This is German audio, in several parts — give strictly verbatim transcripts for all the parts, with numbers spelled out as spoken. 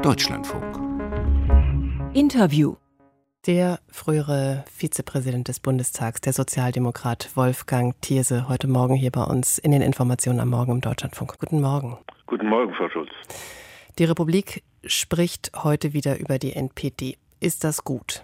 Deutschlandfunk. Interview. Der frühere Vizepräsident des Bundestags, der Sozialdemokrat Wolfgang Thierse, heute Morgen hier bei uns in den Informationen am Morgen im Deutschlandfunk. Guten Morgen. Guten Morgen, Frau Schulz. Die Republik spricht heute wieder über die N P D. Ist das gut?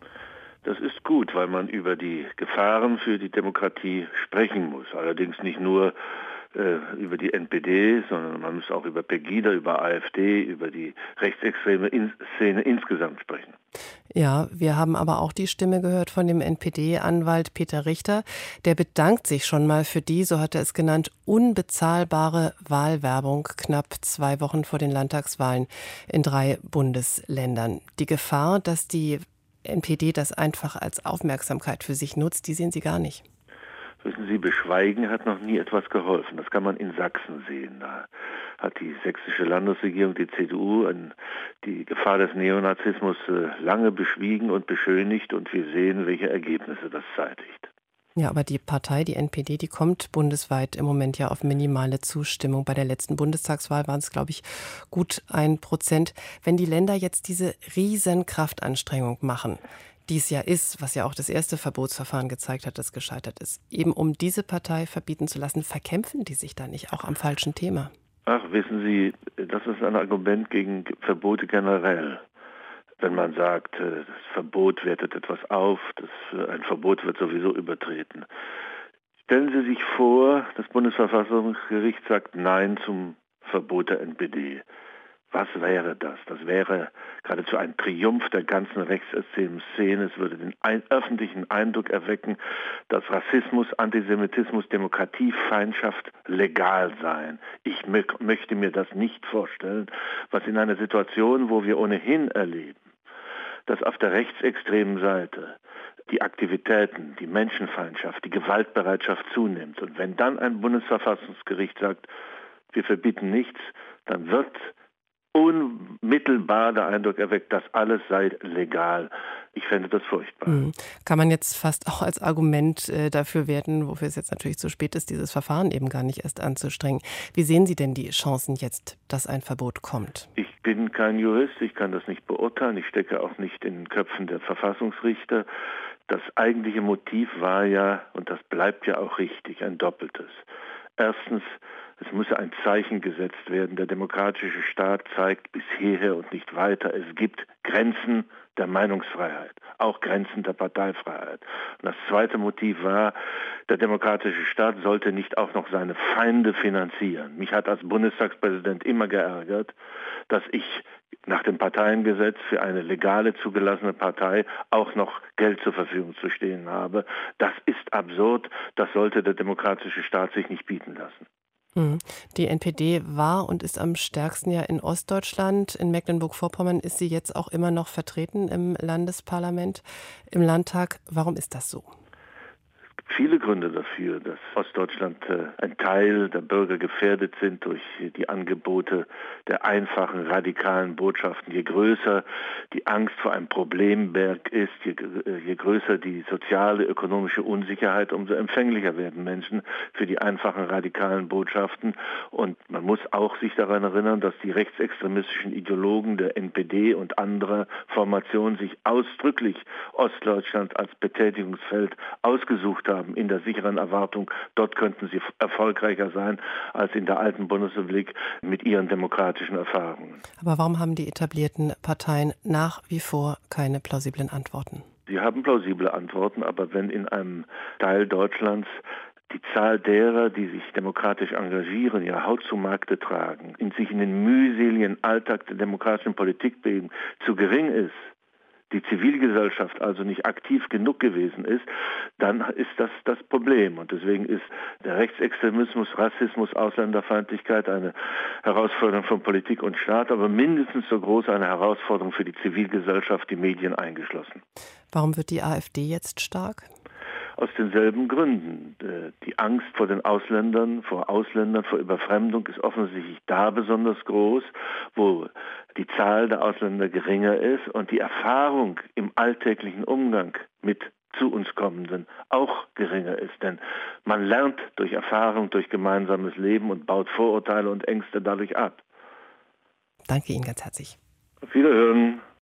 Das ist gut, weil man über die Gefahren für die Demokratie sprechen muss. Allerdings nicht nur äh, über die N P D, sondern man muss auch über Pegida, über AfD, über die rechtsextreme In- Szene insgesamt sprechen. Ja, wir haben aber auch die Stimme gehört von dem N P D-Anwalt Peter Richter. Der bedankt sich schon mal für die, so hat er es genannt, unbezahlbare Wahlwerbung knapp zwei Wochen vor den Landtagswahlen in drei Bundesländern. Die Gefahr, dass die N P D das einfach als Aufmerksamkeit für sich nutzt, die sehen Sie gar nicht. Wissen Sie, Beschweigen hat noch nie etwas geholfen. Das kann man in Sachsen sehen. Da hat die sächsische Landesregierung, die C D U, an die Gefahr des Neonazismus lange beschwiegen und beschönigt, und wir sehen, welche Ergebnisse das zeitigt. Ja, aber die Partei, die N P D, die kommt bundesweit im Moment ja auf minimale Zustimmung. Bei der letzten Bundestagswahl waren es, glaube ich, gut ein Prozent. Wenn die Länder jetzt diese riesen Kraftanstrengung machen, die es ja ist, was ja auch das erste Verbotsverfahren gezeigt hat, das gescheitert ist, eben um diese Partei verbieten zu lassen, verkämpfen die sich da nicht auch am falschen Thema? Ach, wissen Sie, das ist ein Argument gegen Verbote generell. Wenn man sagt, das Verbot wertet etwas auf, das, ein Verbot wird sowieso übertreten. Stellen Sie sich vor, das Bundesverfassungsgericht sagt Nein zum Verbot der N P D. Was wäre das? Das wäre geradezu ein Triumph der ganzen rechtsextremen Szene. Es würde den ein, öffentlichen Eindruck erwecken, dass Rassismus, Antisemitismus, Demokratiefeindschaft legal seien. Ich mö- möchte mir das nicht vorstellen, was in einer Situation, wo wir ohnehin erleben, dass auf der rechtsextremen Seite die Aktivitäten, die Menschenfeindschaft, die Gewaltbereitschaft zunimmt. Und wenn dann ein Bundesverfassungsgericht sagt, wir verbieten nichts, dann wird unmittelbar der Eindruck erweckt, dass alles sei legal. Ich fände das furchtbar. Mhm. Kann man jetzt fast auch als Argument äh, dafür werten, wofür es jetzt natürlich zu spät ist, dieses Verfahren eben gar nicht erst anzustrengen. Wie sehen Sie denn die Chancen jetzt, dass ein Verbot kommt? Ich bin kein Jurist, ich kann das nicht beurteilen. Ich stecke auch nicht in den Köpfen der Verfassungsrichter. Das eigentliche Motiv war ja, und das bleibt ja auch richtig, ein doppeltes. Erstens, es müsse ein Zeichen gesetzt werden. Der demokratische Staat zeigt bis hierher und nicht weiter. Es gibt Grenzen der Meinungsfreiheit, auch Grenzen der Parteifreiheit. Und das zweite Motiv war, der demokratische Staat sollte nicht auch noch seine Feinde finanzieren. Mich hat als Bundestagspräsident immer geärgert, dass ich nach dem Parteiengesetz für eine legale zugelassene Partei auch noch Geld zur Verfügung zu stehen habe. Das ist absurd, das sollte der demokratische Staat sich nicht bieten lassen. Die N P D war und ist am stärksten ja in Ostdeutschland. In Mecklenburg-Vorpommern ist sie jetzt auch immer noch vertreten im Landesparlament, im Landtag. Warum ist das so? Es gibt viele Gründe dafür, dass Ostdeutschland äh, ein Teil der Bürger gefährdet sind durch die Angebote der einfachen, radikalen Botschaften. Je größer die Angst vor einem Problemberg ist, je, je größer die soziale, ökonomische Unsicherheit, umso empfänglicher werden Menschen für die einfachen, radikalen Botschaften. Und man muss auch sich daran erinnern, dass die rechtsextremistischen Ideologen der N P D und anderer Formationen sich ausdrücklich Ostdeutschland als Betätigungsfeld ausgesucht haben, in der sicheren Erwartung, dort könnten sie erfolgreicher sein als in der alten Bundesrepublik mit ihren demokratischen Erfahrungen. Aber warum haben die etablierten Parteien nach wie vor keine plausiblen Antworten? Sie haben plausible Antworten, aber wenn in einem Teil Deutschlands die Zahl derer, die sich demokratisch engagieren, ihre Haut zu Markte tragen, in sich in den mühseligen Alltag der demokratischen Politik bewegen, zu gering ist, die Zivilgesellschaft also nicht aktiv genug gewesen ist, dann ist das das Problem. Und deswegen ist der Rechtsextremismus, Rassismus, Ausländerfeindlichkeit eine Herausforderung von Politik und Staat, aber mindestens so groß eine Herausforderung für die Zivilgesellschaft, die Medien eingeschlossen. Warum wird die AfD jetzt stark? Aus denselben Gründen. Die Angst vor den Ausländern, vor Ausländern, vor Überfremdung ist offensichtlich da besonders groß, wo die Zahl der Ausländer geringer ist und die Erfahrung im alltäglichen Umgang mit zu uns Kommenden auch geringer ist. Denn man lernt durch Erfahrung, durch gemeinsames Leben und baut Vorurteile und Ängste dadurch ab. Danke Ihnen ganz herzlich. Auf Wiederhören.